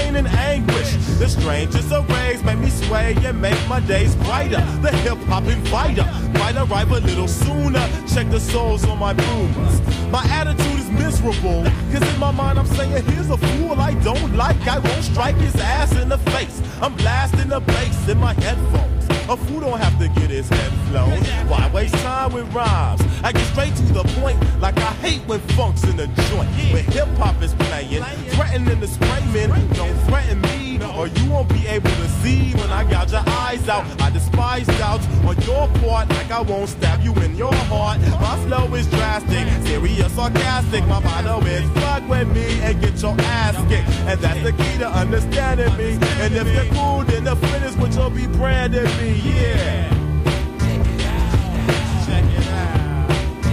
pain and anguish. The strangest arrays make me sway and make my days brighter. The hip-hop inviter might arrive a little sooner. Check the souls on my boomers. My attitude is miserable, cause in my mind I'm saying here's a fool I don't like. I won't strike his ass in the face. I'm blasting the bass in my headphones. A fool don't have to get his head flown. Why waste time with rhymes? I get straight to the point, like I hate when funk's in the joint. When hip-hop is playing, threatening to spray men. Don't threaten me, or you won't be able to see when I gouge your eyes out. I despise doubts on your part, like I won't stab you in your heart. My flow is drastic, serious, sarcastic. My motto is fuck with me and get your ass kicked. And that's the key to understanding me. And if you're cool, then the finish what you'll be branding me. Yeah. Check it out.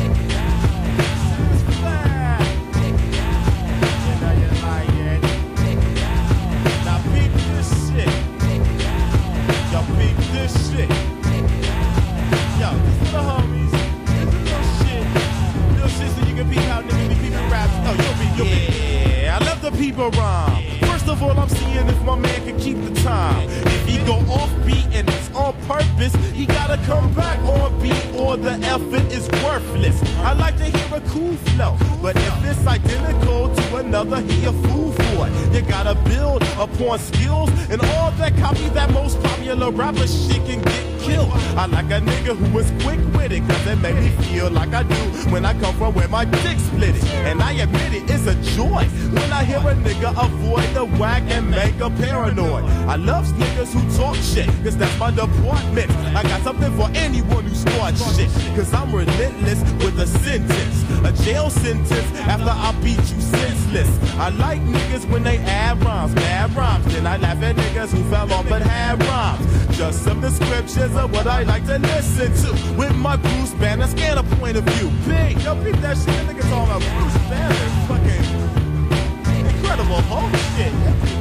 It's flat. You know you like it. Now peep this shit. Yo, peep this shit. Yo, this is the homies. This is little shit. Little shit so you can peep out, nigga. Be peeping raps. Oh, you'll be. Yeah, I love the people rhyme. First of all, I'm seeing if my man can keep the time. If he go off beat and it's on purpose, he gotta come back on beat or the effort is worthless. I like to hear a cool flow, but if it's identical to another, he a fool for it. You gotta build upon skills and all that copy that most popular rapper shit can get killed. I like a nigga who is quick with it, cause it make me feel like I do when I come from where my dick split it. And I admit it, it's a joy when I hear a nigga avoid the whack and make a paranoid. I love niggas who talk shit, cause that's my department. I got something for anyone who starts shit, cause I'm relentless with a sentence, a jail sentence after I beat you senseless. I like niggas when they add rhymes, bad rhymes. Then I laugh at niggas who fell off but had rhymes. Just some descriptions of what I like to listen to with my Bruce Banner scanner point of view. Big, yo, peep that shit, niggas on a Bruce Banner fucking incredible whole shit.